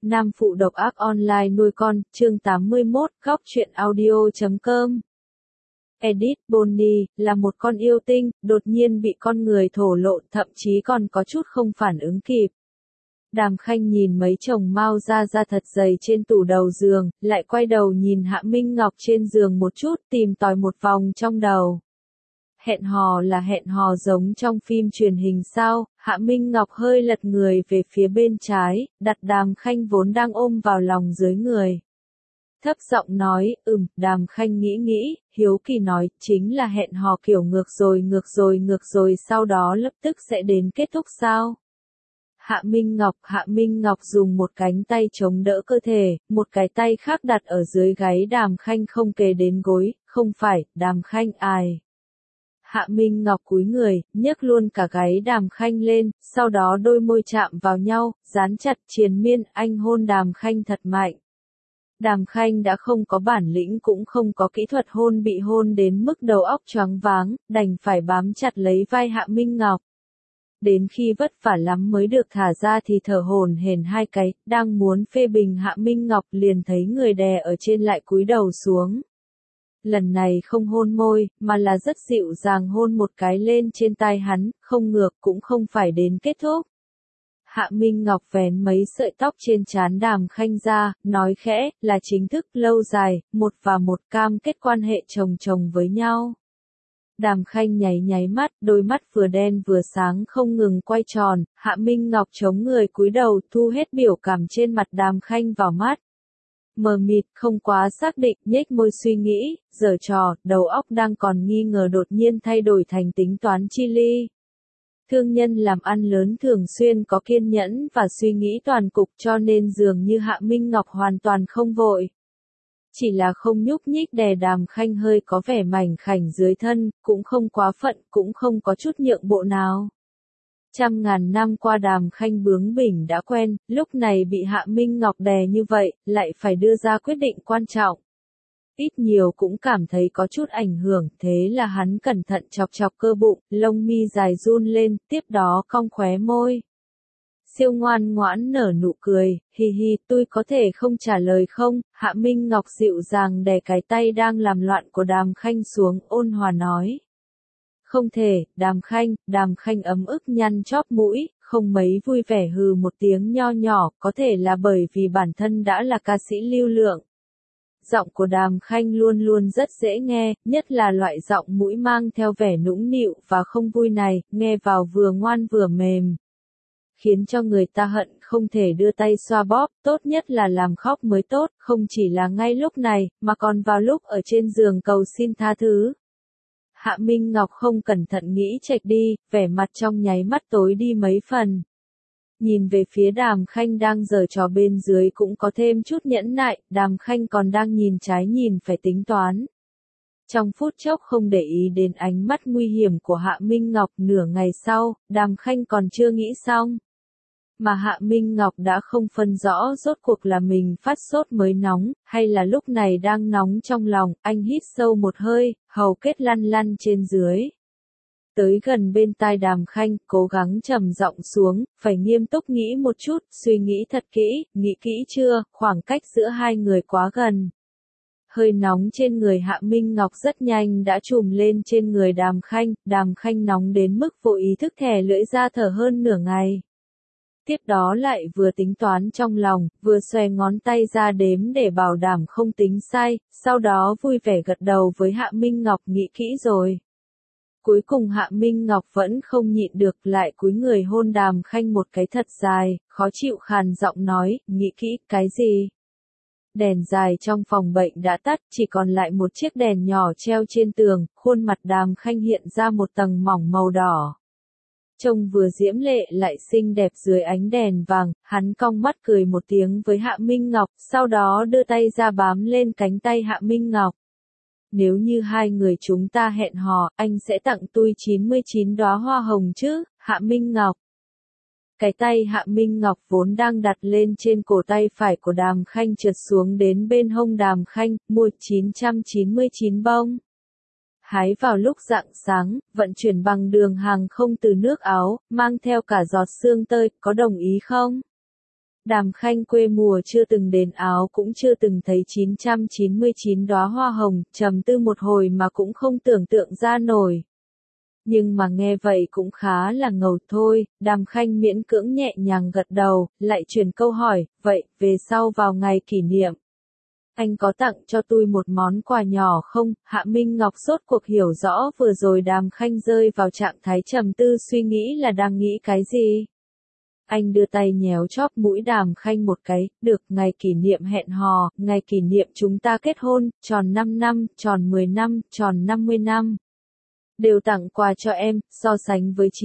Nam phụ độc ác online nuôi con, chương 81, góc truyện audio.com. Edith Bonny, là một con yêu tinh, đột nhiên bị con người thổ lộ, thậm chí còn có chút không phản ứng kịp. Đàm Khanh nhìn mấy chồng mao da thật dày trên tủ đầu giường, lại quay đầu nhìn Hạ Minh Ngọc trên giường một chút, tìm tòi một vòng trong đầu. Hẹn hò là hẹn hò giống trong phim truyền hình sao? Hạ Minh Ngọc hơi lật người về phía bên trái, đặt Đàm Khanh vốn đang ôm vào lòng dưới người. Thấp giọng nói, Đàm Khanh nghĩ, hiếu kỳ nói, chính là hẹn hò kiểu ngược rồi sau đó lập tức sẽ đến kết thúc sao? Hạ Minh Ngọc dùng một cánh tay chống đỡ cơ thể, một cái tay khác đặt ở dưới gáy Đàm Khanh không kề đến gối, không phải, Đàm Khanh ài. Hạ Minh Ngọc cúi người, nhấc luôn cả gáy Đàm Khanh lên, sau đó đôi môi chạm vào nhau, dán chặt triền miên, anh hôn Đàm Khanh thật mạnh. Đàm Khanh đã không có bản lĩnh cũng không có kỹ thuật hôn, bị hôn đến mức đầu óc choáng váng, đành phải bám chặt lấy vai Hạ Minh Ngọc. Đến khi vất vả lắm mới được thả ra thì thở hổn hển hai cái, đang muốn phê bình Hạ Minh Ngọc liền thấy người đè ở trên lại cúi đầu xuống. Lần này không hôn môi, mà là rất dịu dàng hôn một cái lên trên tai hắn, không ngược cũng không phải đến kết thúc. Hạ Minh Ngọc vén mấy sợi tóc trên trán Đàm Khanh ra, nói khẽ, là chính thức lâu dài, một và một cam kết quan hệ chồng với nhau. Đàm Khanh nháy mắt, đôi mắt vừa đen vừa sáng không ngừng quay tròn, Hạ Minh Ngọc chống người cúi đầu thu hết biểu cảm trên mặt Đàm Khanh vào mắt. Mờ mịt, không quá xác định, nhếch môi suy nghĩ, giở trò, đầu óc đang còn nghi ngờ đột nhiên thay đổi thành tính toán chi ly. Thương nhân làm ăn lớn thường xuyên có kiên nhẫn và suy nghĩ toàn cục cho nên dường như Hạ Minh Ngọc hoàn toàn không vội. Chỉ là không nhúc nhích đè Đàm Khanh hơi có vẻ mảnh khảnh dưới thân, cũng không quá phận, cũng không có chút nhượng bộ nào. Trăm ngàn năm qua Đàm Khanh bướng bỉnh đã quen, lúc này bị Hạ Minh Ngọc đè như vậy, lại phải đưa ra quyết định quan trọng. Ít nhiều cũng cảm thấy có chút ảnh hưởng, thế là hắn cẩn thận chọc cơ bụng, lông mi dài run lên, tiếp đó cong khóe môi. Siêu ngoan ngoãn nở nụ cười, hi, tôi có thể không trả lời không? Hạ Minh Ngọc dịu dàng đè cái tay đang làm loạn của Đàm Khanh xuống, ôn hòa nói. Không thể, Đàm Khanh ấm ức nhăn chóp mũi, không mấy vui vẻ hừ một tiếng nho nhỏ, có thể là bởi vì bản thân đã là ca sĩ lưu lượng. Giọng của Đàm Khanh luôn rất dễ nghe, nhất là loại giọng mũi mang theo vẻ nũng nịu và không vui này, nghe vào vừa ngoan vừa mềm. Khiến cho người ta hận không thể đưa tay xoa bóp, tốt nhất là làm khóc mới tốt, không chỉ là ngay lúc này, mà còn vào lúc ở trên giường cầu xin tha thứ. Hạ Minh Ngọc không cẩn thận nghĩ chệch đi, vẻ mặt trong nháy mắt tối đi mấy phần. Nhìn về phía Đàm Khanh đang giở trò bên dưới cũng có thêm chút nhẫn nại, Đàm Khanh còn đang nhìn trái nhìn phải tính toán. Trong phút chốc không để ý đến ánh mắt nguy hiểm của Hạ Minh Ngọc, nửa ngày sau, Đàm Khanh còn chưa nghĩ xong. Mà Hạ Minh Ngọc đã không phân rõ rốt cuộc là mình phát sốt mới nóng, hay là lúc này đang nóng trong lòng, anh hít sâu một hơi, hầu kết lăn trên dưới. Tới gần bên tai Đàm Khanh, cố gắng trầm giọng xuống, phải nghiêm túc nghĩ một chút, suy nghĩ thật kỹ, nghĩ kỹ chưa, khoảng cách giữa hai người quá gần. Hơi nóng trên người Hạ Minh Ngọc rất nhanh đã trùm lên trên người Đàm Khanh nóng đến mức vô ý thức thè lưỡi ra thở hơn nửa ngày. Tiếp đó lại vừa tính toán trong lòng, vừa xòe ngón tay ra đếm để bảo đảm không tính sai, sau đó vui vẻ gật đầu với Hạ Minh Ngọc nghĩ kỹ rồi. Cuối cùng Hạ Minh Ngọc vẫn không nhịn được lại cúi người hôn Đàm Khanh một cái thật dài, khó chịu khàn giọng nói, nghĩ kỹ, cái gì? Đèn dài trong phòng bệnh đã tắt, chỉ còn lại một chiếc đèn nhỏ treo trên tường, khuôn mặt Đàm Khanh hiện ra một tầng mỏng màu đỏ. Trông vừa diễm lệ lại xinh đẹp dưới ánh đèn vàng, hắn cong mắt cười một tiếng với Hạ Minh Ngọc, sau đó đưa tay ra bám lên cánh tay Hạ Minh Ngọc. Nếu như hai người chúng ta hẹn hò, anh sẽ tặng tôi 99 đóa hoa hồng chứ, Hạ Minh Ngọc. Cái tay Hạ Minh Ngọc vốn đang đặt lên trên cổ tay phải của Đàm Khanh trượt xuống đến bên hông Đàm Khanh, mua 999 bông. Hái vào lúc rạng sáng, vận chuyển bằng đường hàng không từ nước Áo, mang theo cả giọt sương tơi, có đồng ý không? Đàm Khanh quê mùa chưa từng đến Áo cũng chưa từng thấy 999 đóa hoa hồng, trầm tư một hồi mà cũng không tưởng tượng ra nổi. Nhưng mà nghe vậy cũng khá là ngầu thôi, Đàm Khanh miễn cưỡng nhẹ nhàng gật đầu, lại chuyển câu hỏi, vậy, về sau vào ngày kỷ niệm, anh có tặng cho tôi một món quà nhỏ không? Hạ Minh Ngọc rốt cuộc hiểu rõ vừa rồi Đàm Khanh rơi vào trạng thái trầm tư suy nghĩ là đang nghĩ cái gì. Anh đưa tay nhéo chóp mũi Đàm Khanh một cái, được, ngày kỷ niệm hẹn hò, ngày kỷ niệm chúng ta kết hôn, tròn 5 năm, tròn 10 năm, tròn 50 năm. Đều tặng quà cho em, so sánh với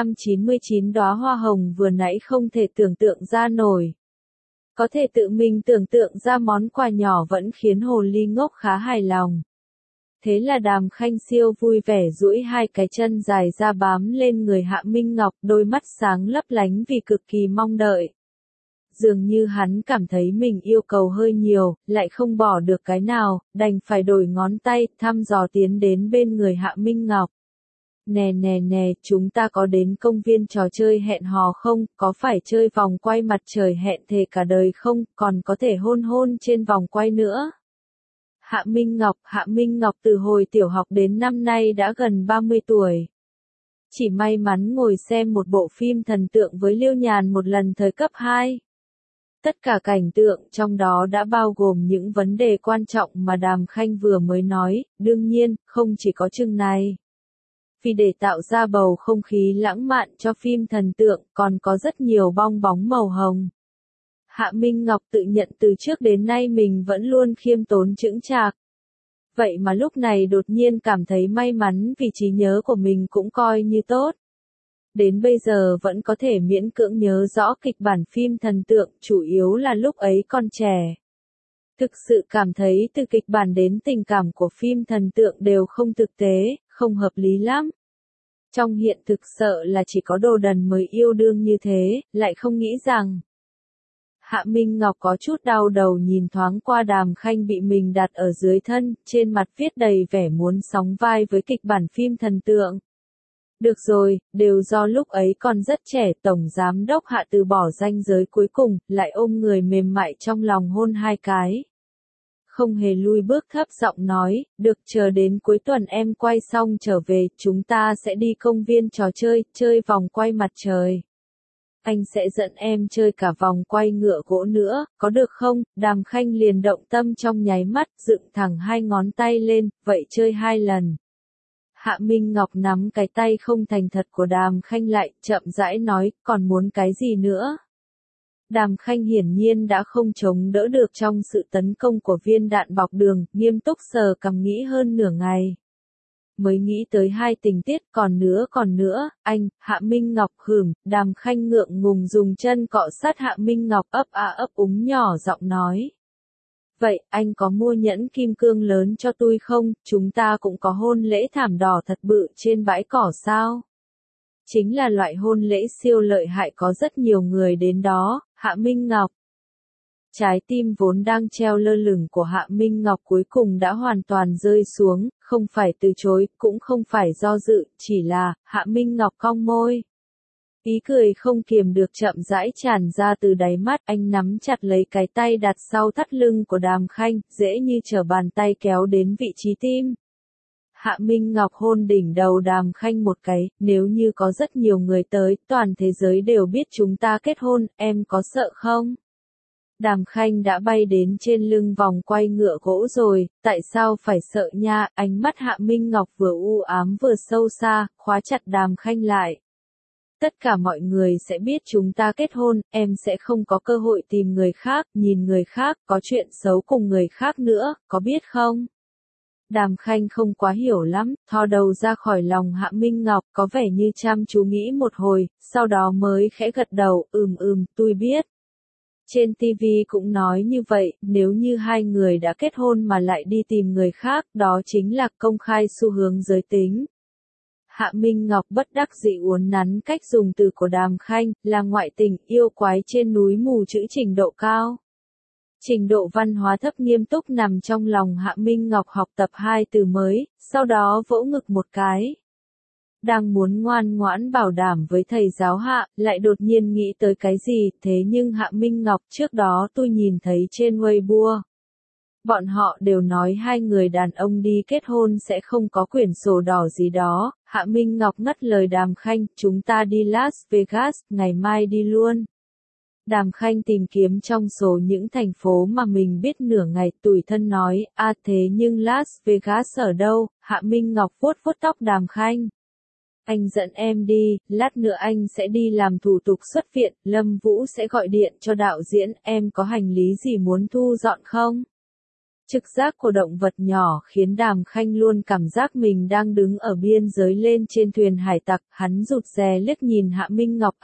999 đóa hoa hồng vừa nãy không thể tưởng tượng ra nổi. Có thể tự mình tưởng tượng ra món quà nhỏ vẫn khiến hồ ly ngốc khá hài lòng. Thế là Đàm Khanh siêu vui vẻ duỗi hai cái chân dài ra bám lên người Hạ Minh Ngọc, đôi mắt sáng lấp lánh vì cực kỳ mong đợi. Dường như hắn cảm thấy mình yêu cầu hơi nhiều, lại không bỏ được cái nào, đành phải đổi ngón tay, thăm dò tiến đến bên người Hạ Minh Ngọc. Nè nè nè, chúng ta có đến công viên trò chơi hẹn hò không, có phải chơi vòng quay mặt trời hẹn thề cả đời không, còn có thể hôn hôn trên vòng quay nữa. Hạ Minh Ngọc từ hồi tiểu học đến năm nay đã gần 30 tuổi. Chỉ may mắn ngồi xem một bộ phim thần tượng với Liêu Nhàn một lần thời cấp 2. Tất cả cảnh tượng trong đó đã bao gồm những vấn đề quan trọng mà Đàm Khanh vừa mới nói, đương nhiên, không chỉ có chừng này. Vì để tạo ra bầu không khí lãng mạn cho phim thần tượng còn có rất nhiều bong bóng màu hồng. Hạ Minh Ngọc tự nhận từ trước đến nay mình vẫn luôn khiêm tốn chững chạc. Vậy mà lúc này đột nhiên cảm thấy may mắn vì trí nhớ của mình cũng coi như tốt. Đến bây giờ vẫn có thể miễn cưỡng nhớ rõ kịch bản phim thần tượng, chủ yếu là lúc ấy còn trẻ. Thực sự cảm thấy từ kịch bản đến tình cảm của phim thần tượng đều không thực tế, không hợp lý lắm. Trong hiện thực sợ là chỉ có đồ đần mới yêu đương như thế, lại không nghĩ rằng. Hạ Minh Ngọc có chút đau đầu nhìn thoáng qua Đàm Khanh bị mình đặt ở dưới thân, trên mặt viết đầy vẻ muốn sóng vai với kịch bản phim thần tượng. Được rồi, đều do lúc ấy còn rất trẻ, Tổng Giám đốc Hạ từ bỏ ranh giới cuối cùng, lại ôm người mềm mại trong lòng hôn hai cái. Không hề lui bước thấp giọng nói, được, chờ đến cuối tuần em quay xong trở về, chúng ta sẽ đi công viên trò chơi, chơi vòng quay mặt trời. Anh sẽ dẫn em chơi cả vòng quay ngựa gỗ nữa, có được không? Đàm Khanh liền động tâm trong nháy mắt, dựng thẳng hai ngón tay lên, vậy chơi 2 lần. Hạ Minh Ngọc nắm cái tay không thành thật của Đàm Khanh lại, chậm rãi nói, còn muốn cái gì nữa? Đàm Khanh hiển nhiên đã không chống đỡ được trong sự tấn công của viên đạn bọc đường, nghiêm túc sờ cằm nghĩ hơn nửa ngày. Mới nghĩ tới 2 tình tiết, còn nữa, anh, Hạ Minh Ngọc hửm, Đàm Khanh ngượng ngùng dùng chân cọ sát Hạ Minh Ngọc ấp ấp úng nhỏ giọng nói. Vậy, anh có mua nhẫn kim cương lớn cho tôi không, chúng ta cũng có hôn lễ thảm đỏ thật bự trên bãi cỏ sao? Chính là loại hôn lễ siêu lợi hại có rất nhiều người đến đó, Hạ Minh Ngọc. Trái tim vốn đang treo lơ lửng của Hạ Minh Ngọc cuối cùng đã hoàn toàn rơi xuống, không phải từ chối, cũng không phải do dự, chỉ là, Hạ Minh Ngọc cong môi. Ý cười không kiềm được chậm rãi tràn ra từ đáy mắt, anh nắm chặt lấy cái tay đặt sau thắt lưng của Đàm Khanh, dễ như trở bàn tay kéo đến vị trí tim. Hạ Minh Ngọc hôn đỉnh đầu Đàm Khanh một cái, nếu như có rất nhiều người tới, toàn thế giới đều biết chúng ta kết hôn, em có sợ không? Đàm Khanh đã bay đến trên lưng vòng quay ngựa gỗ rồi, tại sao phải sợ nha? Ánh mắt Hạ Minh Ngọc vừa u ám vừa sâu xa, khóa chặt Đàm Khanh lại. Tất cả mọi người sẽ biết chúng ta kết hôn, em sẽ không có cơ hội tìm người khác, nhìn người khác, có chuyện xấu cùng người khác nữa, có biết không? Đàm Khanh không quá hiểu lắm, thò đầu ra khỏi lòng Hạ Minh Ngọc, có vẻ như chăm chú nghĩ một hồi, sau đó mới khẽ gật đầu, tôi biết. Trên TV cũng nói như vậy, nếu như 2 người đã kết hôn mà lại đi tìm người khác, đó chính là công khai xu hướng giới tính. Hạ Minh Ngọc bất đắc dĩ uốn nắn cách dùng từ của Đàm Khanh, là ngoại tình, yêu quái trên núi mù chữ trình độ cao. Trình độ văn hóa thấp nghiêm túc nằm trong lòng Hạ Minh Ngọc học tập 2 từ mới, sau đó vỗ ngực một cái. Đang muốn ngoan ngoãn bảo đảm với thầy giáo Hạ, lại đột nhiên nghĩ tới cái gì, thế nhưng Hạ Minh Ngọc trước đó tôi nhìn thấy trên Weibo. Bọn họ đều nói hai người đàn ông đi kết hôn sẽ không có quyển sổ đỏ gì đó. Hạ Minh Ngọc ngắt lời Đàm Khanh, chúng ta đi Las Vegas, ngày mai đi luôn. Đàm Khanh tìm kiếm trong số những thành phố mà mình biết nửa ngày, tủi thân nói, thế nhưng Las Vegas ở đâu? Hạ Minh Ngọc vuốt vuốt tóc Đàm Khanh. Anh dẫn em đi, lát nữa anh sẽ đi làm thủ tục xuất viện, Lâm Vũ sẽ gọi điện cho đạo diễn, em có hành lý gì muốn thu dọn không? Trực giác của động vật nhỏ khiến Đàm Khanh luôn cảm giác mình đang đứng ở biên giới lên trên thuyền hải tặc, hắn rụt rè liếc nhìn Hạ Minh Ngọc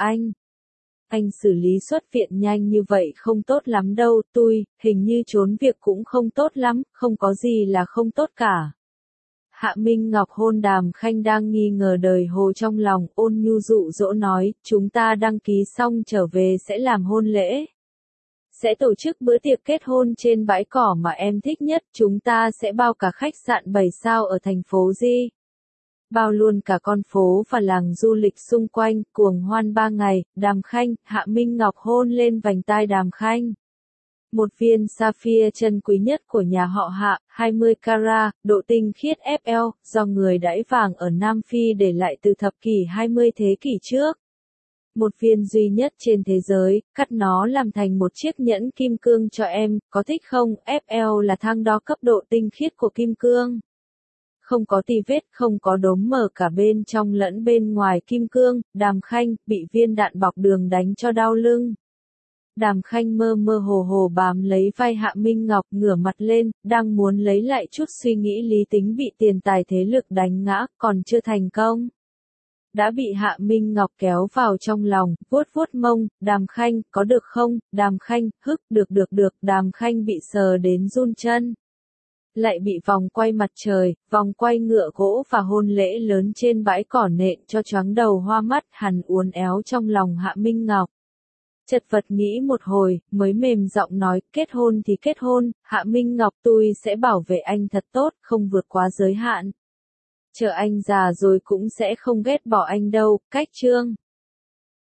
Anh xử lý xuất viện nhanh như vậy không tốt lắm đâu, hình như trốn việc cũng không tốt lắm, không có gì là không tốt cả. Hạ Minh Ngọc hôn Đàm Khanh đang nghi ngờ đời hồ trong lòng, ôn nhu dụ dỗ nói, chúng ta đăng ký xong trở về sẽ làm hôn lễ. Sẽ tổ chức bữa tiệc kết hôn trên bãi cỏ mà em thích nhất, chúng ta sẽ bao cả khách sạn 7 sao ở thành phố Di. Bao luôn cả con phố và làng du lịch xung quanh, cuồng hoan 3 ngày, Đàm Khanh, Hạ Minh Ngọc hôn lên vành tai Đàm Khanh. Một viên sapphire chân quý nhất của nhà họ Hạ, 20 carat, độ tinh khiết FL, do người đãi vàng ở Nam Phi để lại từ thập kỷ 20 thế kỷ trước. Một viên duy nhất trên thế giới, cắt nó làm thành một chiếc nhẫn kim cương cho em, có thích không? FL là thang đo cấp độ tinh khiết của kim cương. Không có tì vết, không có đốm mờ cả bên trong lẫn bên ngoài kim cương, Đàm Khanh, bị viên đạn bọc đường đánh cho đau lưng. Đàm Khanh mơ mơ hồ hồ bám lấy vai Hạ Minh Ngọc ngửa mặt lên, đang muốn lấy lại chút suy nghĩ lý tính bị tiền tài thế lực đánh ngã, còn chưa thành công. Đã bị Hạ Minh Ngọc kéo vào trong lòng, vuốt vuốt mông, Đàm Khanh, có được không? Đàm Khanh, được, Đàm Khanh bị sờ đến run chân. Lại bị vòng quay mặt trời, vòng quay ngựa gỗ và hôn lễ lớn trên bãi cỏ nện cho choáng đầu hoa mắt, hắn uốn éo trong lòng Hạ Minh Ngọc. Chật vật nghĩ một hồi, mới mềm giọng nói, kết hôn thì kết hôn, Hạ Minh Ngọc tôi sẽ bảo vệ anh thật tốt, không vượt quá giới hạn. Chờ anh già rồi cũng sẽ không ghét bỏ anh đâu, cách chương.